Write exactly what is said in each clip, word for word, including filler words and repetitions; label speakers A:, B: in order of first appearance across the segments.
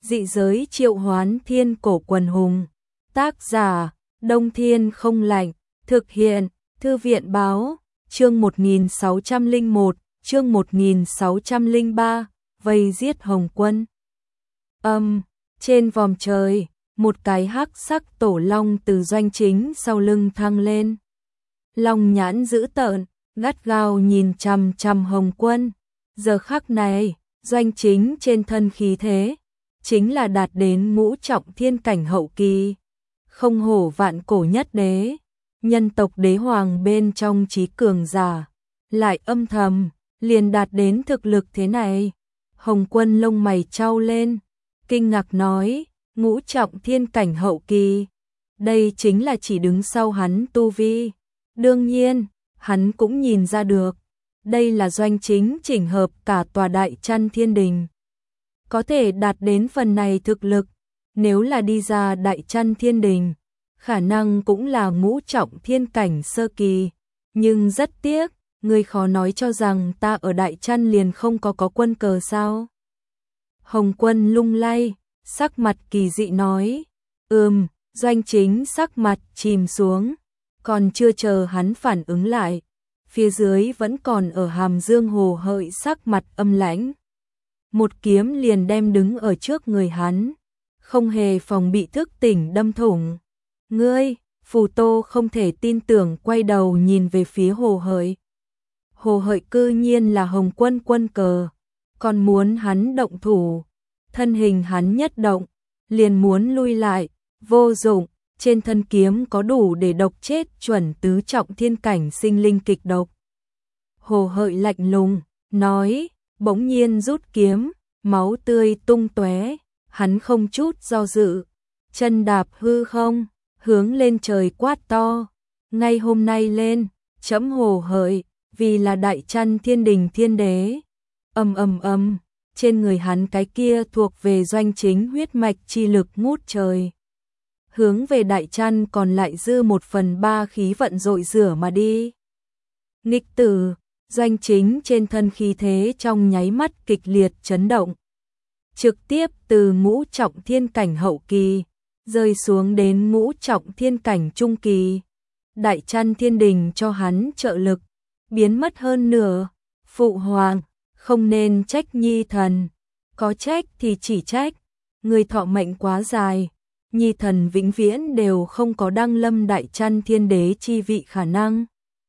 A: dị giới triệu hoán thiên cổ quần hùng. Tác giả, Đông Thiên Không Lạnh, thực hiện, Thư viện Báo, chương một nghìn sáu trăm lẻ một, chương một nghìn sáu trăm lẻ ba, vây giết Hồng Quân. Âm, trên vòm trời, một cái hắc sắc tổ long từ Doanh Chính sau lưng thăng lên. Long nhãn dữ tợn, gắt gao nhìn chằm chằm Hồng Quân. Giờ khắc này, Doanh Chính trên thân khí thế, chính là đạt đến ngũ trọng thiên cảnh hậu kỳ. Không hổ vạn cổ nhất đế, nhân tộc đế hoàng bên trong trí cường giả, lại âm thầm, liền đạt đến thực lực thế này. Hồng Quân lông mày chau lên, kinh ngạc nói, ngũ trọng thiên cảnh hậu kỳ, đây chính là chỉ đứng sau hắn tu vi. Đương nhiên, hắn cũng nhìn ra được, đây là Doanh Chính chỉnh hợp cả tòa Đại Chăn Thiên Đình. Có thể đạt đến phần này thực lực, nếu là đi ra Đại Chăn Thiên Đình, khả năng cũng là ngũ trọng thiên cảnh sơ kỳ. Nhưng rất tiếc, người khó nói cho rằng ta ở Đại Chăn liền không có có quân cờ sao. Hồng Quân lung lay, sắc mặt kỳ dị nói, ừm, Doanh Chính sắc mặt chìm xuống, còn chưa chờ hắn phản ứng lại. Phía dưới vẫn còn ở Hàm Dương Hồ Hợi sắc mặt âm lãnh. Một kiếm liền đem đứng ở trước người hắn, không hề phòng bị thức tỉnh đâm thủng. Ngươi, Phù Tô không thể tin tưởng quay đầu nhìn về phía Hồ Hợi. Hồ Hợi cư nhiên là Hồng Quân quân cờ, còn muốn hắn động thủ. Thân hình hắn nhất động, liền muốn lui lại, vô dụng, trên thân kiếm có đủ để độc chết chuẩn tứ trọng thiên cảnh sinh linh kịch độc. Hồ Hợi lạnh lùng, nói, bỗng nhiên rút kiếm, máu tươi tung tóe, hắn không chút do dự, chân đạp hư không, hướng lên trời quát to, ngay hôm nay lên, trẫm Hồ Hợi, vì là Đại Chăn Thiên Đình Thiên Đế. Ầm ầm ầm, trên người hắn cái kia thuộc về Doanh Chính huyết mạch chi lực ngút trời, hướng về Đại Chăn còn lại dư một phần ba khí vận dội rửa mà đi. Nghịch tử, Doanh Chính trên thân khí thế trong nháy mắt kịch liệt chấn động, trực tiếp từ ngũ trọng thiên cảnh hậu kỳ rơi xuống đến ngũ trọng thiên cảnh trung kỳ. Đại Chăn Thiên Đình cho hắn trợ lực, biến mất hơn nửa. Phụ hoàng, không nên trách nhi thần, có trách thì chỉ trách, người thọ mệnh quá dài, nhi thần vĩnh viễn đều không có đăng lâm Đại Chăn Thiên Đế chi vị khả năng.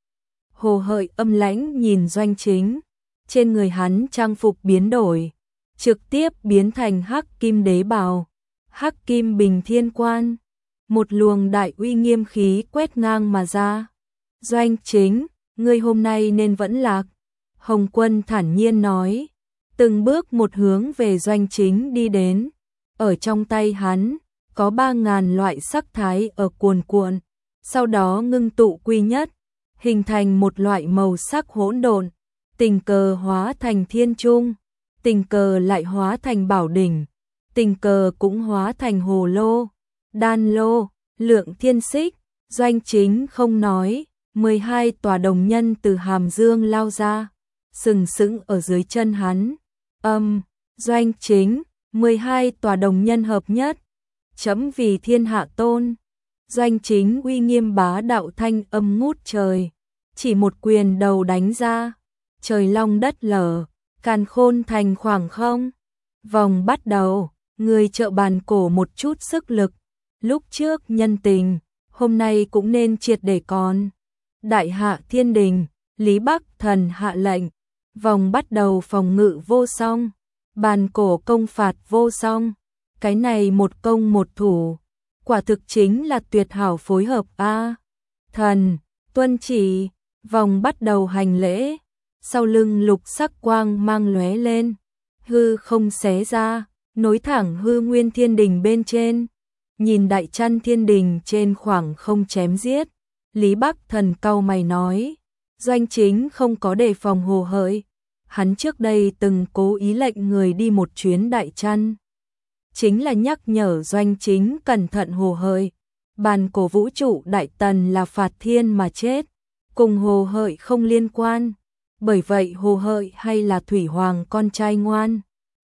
A: Hồ Hợi âm lãnh nhìn Doanh Chính, trên người hắn trang phục biến đổi, trực tiếp biến thành hắc kim đế bào, hắc kim bình thiên quan, một luồng đại uy nghiêm khí quét ngang mà ra. Doanh Chính, ngươi hôm nay nên vẫn lạc. Hồng Quân thản nhiên nói, từng bước một hướng về Doanh Chính đi đến. Ở trong tay hắn, có ba ngàn loại sắc thái ở cuồn cuộn, sau đó ngưng tụ quy nhất, hình thành một loại màu sắc hỗn độn, tình cờ hóa thành thiên trung, tình cờ lại hóa thành bảo đỉnh, tình cờ cũng hóa thành hồ lô, đan lô, lượng thiên xích. Doanh Chính không nói, mười hai tòa đồng nhân từ Hàm Dương lao ra, sừng sững ở dưới chân hắn. Âm, Doanh Chính, mười hai tòa đồng nhân hợp nhất, trẫm vì thiên hạ tôn. Doanh Chính uy nghiêm bá đạo thanh âm ngút trời, chỉ một quyền đầu đánh ra, trời long đất lở, càn khôn thành khoảng không. Vòng bắt đầu, người trợ bàn cổ một chút sức lực, lúc trước nhân tình, hôm nay cũng nên triệt để còn. Đại hạ Thiên Đình, Lý Bắc Thần hạ lệnh, vòng bắt đầu phòng ngự vô song, bàn cổ công phạt vô song, cái này một công một thủ, quả thực chính là tuyệt hảo phối hợp a. Thần, tuân chỉ, vòng bắt đầu hành lễ, sau lưng lục sắc quang mang lóe lên, hư không xé ra, nối thẳng hư nguyên thiên đình bên trên, nhìn Đại Chăn Thiên Đình trên khoảng không chém giết. Lý Bắc Thần cau mày nói, Doanh Chính không có đề phòng Hồ Hợi, hắn trước đây từng cố ý lệnh người đi một chuyến Đại Chăn, chính là nhắc nhở Doanh Chính cẩn thận Hồ Hợi. Bàn cổ vũ trụ Đại Tần là phạt thiên mà chết, cùng Hồ Hợi không liên quan, bởi vậy Hồ Hợi hay là Thủy Hoàng con trai ngoan,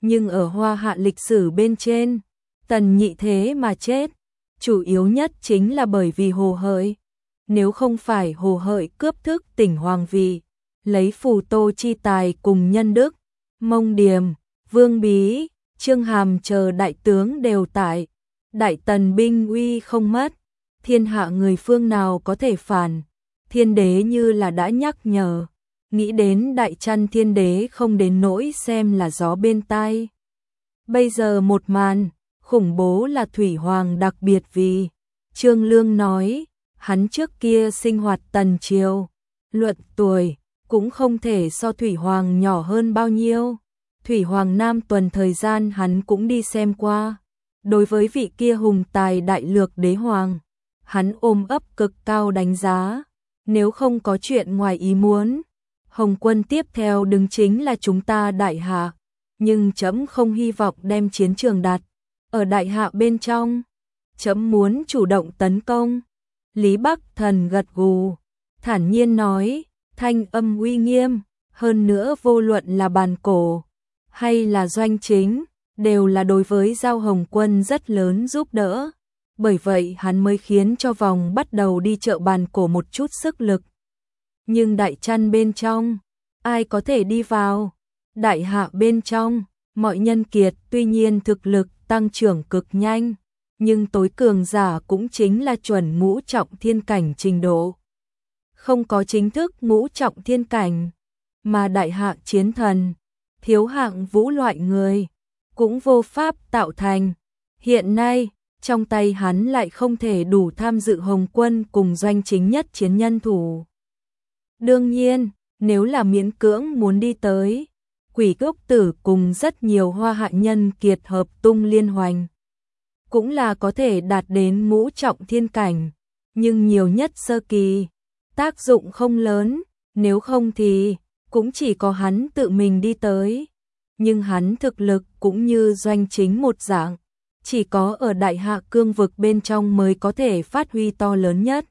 A: nhưng ở Hoa Hạ lịch sử bên trên, Tần Nhị thế mà chết, chủ yếu nhất chính là bởi vì Hồ Hợi. Nếu không phải Hồ Hợi cướp thức tỉnh hoàng vị, lấy Phù Tô chi tài cùng Nhân Đức, Mông Điềm, Vương Bí, Trương Hàm chờ đại tướng đều tại, Đại Tần binh uy không mất, thiên hạ người phương nào có thể phản. Thiên đế như là đã nhắc nhở, nghĩ đến Đại Trăn thiên đế không đến nỗi xem là gió bên tai. Bây giờ một màn khủng bố là Thủy Hoàng đặc biệt vì Trương Lương nói, hắn trước kia sinh hoạt Tần triều, luận tuổi cũng không thể so Thủy Hoàng nhỏ hơn bao nhiêu. Thủy Hoàng Nam tuần thời gian hắn cũng đi xem qua. Đối với vị kia hùng tài đại lược đế hoàng, hắn ôm ấp cực cao đánh giá. Nếu không có chuyện ngoài ý muốn, Hồng quân tiếp theo đứng chính là chúng ta Đại Hạ. Nhưng trẫm không hy vọng đem chiến trường đặt ở Đại Hạ bên trong. Trẫm muốn chủ động tấn công. Lý Bắc Thần gật gù, thản nhiên nói, thanh âm uy nghiêm, hơn nữa vô luận là Bàn Cổ hay là Doanh Chính, đều là đối với Giao Hồng Quân rất lớn giúp đỡ. Bởi vậy hắn mới khiến cho vòng bắt đầu đi chợ Bàn Cổ một chút sức lực. Nhưng Đại Trăn bên trong, ai có thể đi vào? Đại Hạ bên trong, mọi nhân kiệt tuy nhiên thực lực tăng trưởng cực nhanh, nhưng tối cường giả cũng chính là chuẩn ngũ trọng thiên cảnh trình độ. Không có chính thức ngũ trọng thiên cảnh, mà Đại Hạ chiến thần, thiếu hạng vũ loại người, cũng vô pháp tạo thành. Hiện nay, trong tay hắn lại không thể đủ tham dự Hồng quân cùng Doanh Chính nhất chiến nhân thủ. Đương nhiên, nếu là miễn cưỡng muốn đi tới, Quỷ Cốc Tử cùng rất nhiều Hoa Hạ nhân kiệt hợp tung liên hoành, cũng là có thể đạt đến ngũ trọng thiên cảnh, nhưng nhiều nhất sơ kỳ, tác dụng không lớn, nếu không thì cũng chỉ có hắn tự mình đi tới. Nhưng hắn thực lực cũng như Doanh Chính một dạng, chỉ có ở Đại Hạ cương vực bên trong mới có thể phát huy to lớn nhất.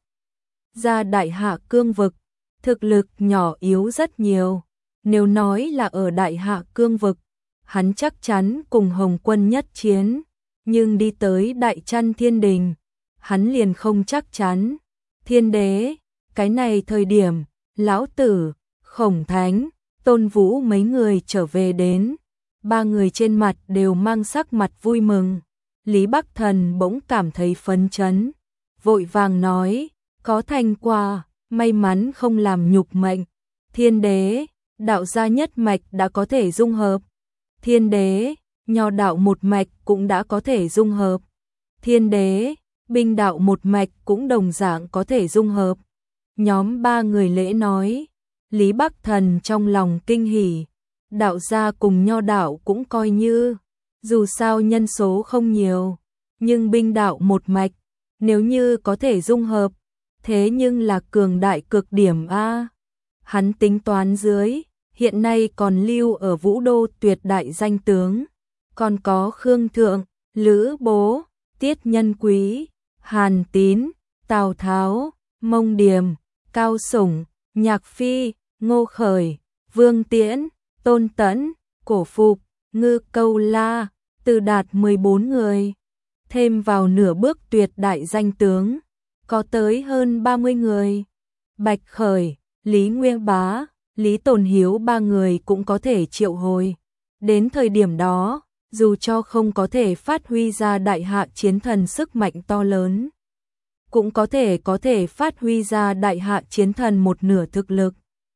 A: Ra Đại Hạ cương vực, thực lực nhỏ yếu rất nhiều. Nếu nói là ở Đại Hạ cương vực, hắn chắc chắn cùng Hồng quân nhất chiến, nhưng đi tới Đại Trăn thiên đình, hắn liền không chắc chắn. Thiên đế, cái này thời điểm, Lão Tử, Khổng Thánh, Tôn Vũ mấy người trở về đến, ba người trên mặt đều mang sắc mặt vui mừng. Lý Bắc Thần bỗng cảm thấy phấn chấn, vội vàng nói, có thành quả, may mắn không làm nhục mệnh. Thiên đế, đạo gia nhất mạch đã có thể dung hợp. Thiên đế, nho đạo một mạch cũng đã có thể dung hợp. Thiên đế, binh đạo một mạch cũng đồng dạng có thể dung hợp. Nhóm ba người lễ nói, Lý Bắc Thần trong lòng kinh hỉ, đạo gia cùng nho đạo cũng coi như, dù sao nhân số không nhiều, nhưng binh đạo một mạch, nếu như có thể dung hợp, thế nhưng là cường đại cực điểm a. Hắn tính toán dưới, hiện nay còn lưu ở Vũ Đô tuyệt đại danh tướng, còn có Khương Thượng, Lữ Bố, Tiết Nhân Quý, Hàn Tín, Tào Tháo, Mông Điềm, Cao Sủng, Nhạc Phi, Ngô Khởi, Vương Tiễn, Tôn Tẫn, Cổ Phục, Ngư Câu La, Từ Đạt mười bốn người. Thêm vào nửa bước tuyệt đại danh tướng, có tới hơn ba mươi người. Bạch Khởi, Lý Nguyên Bá, Lý Tồn Hiếu ba người cũng có thể triệu hồi. Đến thời điểm đó, dù cho không có thể phát huy ra Đại Hạ chiến thần sức mạnh to lớn, cũng có thể có thể phát huy ra Đại Hạ chiến thần một nửa thực lực.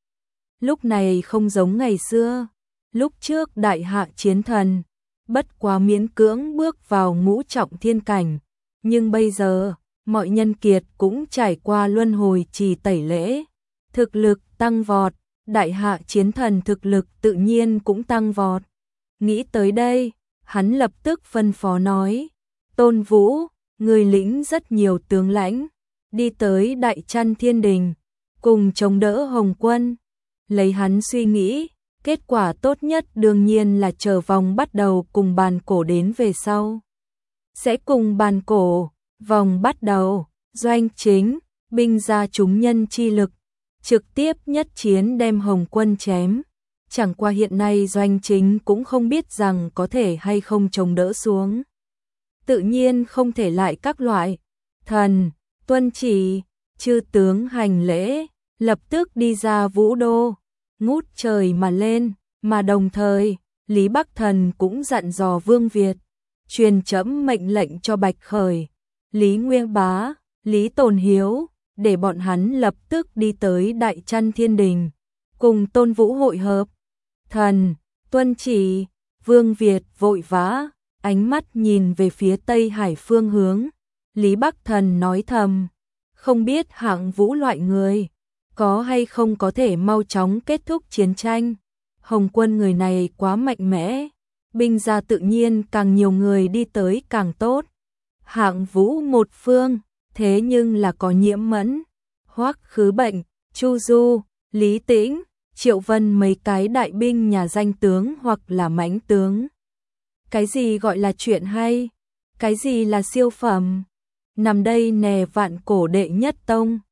A: Lúc này không giống ngày xưa, lúc trước Đại Hạ chiến thần, bất quá miễn cưỡng bước vào ngũ trọng thiên cảnh, nhưng bây giờ, mọi nhân kiệt cũng trải qua luân hồi trì tẩy lễ, thực lực tăng vọt, Đại Hạ chiến thần thực lực tự nhiên cũng tăng vọt. Nghĩ tới đây, hắn lập tức phân phó nói, Tôn Vũ, người lĩnh rất nhiều tướng lãnh, đi tới Đại Trăn thiên đình, cùng chống đỡ Hồng quân. Lấy hắn suy nghĩ, kết quả tốt nhất đương nhiên là chờ vòng bắt đầu cùng Bàn Cổ đến về sau. Sẽ cùng Bàn Cổ, vòng bắt đầu, Doanh Chính, binh ra chúng nhân chi lực, trực tiếp nhất chiến đem Hồng quân chém. chẳng qua hiện nay doanh chính cũng không biết rằng có thể hay không chống đỡ xuống. Tự nhiên không thể lại các loại. Thần, tuân chỉ, chư tướng hành lễ, lập tức đi ra vũ đô, ngút trời mà lên, mà đồng thời, Lý Bắc Thần cũng dặn dò Vương Việt, truyền chấm mệnh lệnh cho Bạch Khởi, Lý Nguyên Bá, Lý Tồn Hiếu, để bọn hắn lập tức đi tới Đại Trăn Thiên Đình, cùng Tôn Vũ hội hợp. Thần, tuân chỉ, Vương Việt vội vã, ánh mắt nhìn về phía Tây Hải phương hướng, Lý Bắc Thần nói thầm, không biết Hạng Vũ loại người, có hay không có thể mau chóng kết thúc chiến tranh. Hồng Quân người này quá mạnh mẽ, binh ra tự nhiên càng nhiều người đi tới càng tốt. Hạng Vũ một phương, thế nhưng là có Nhiễm Mẫn, Hoắc Khứ Bệnh, Chu Du, Lý Tĩnh, Triệu Vân mấy cái đại binh nhà danh tướng hoặc là mãnh tướng. Cái gì gọi là chuyện hay? Cái gì là siêu phẩm? Nằm đây nè vạn cổ đệ nhất tông,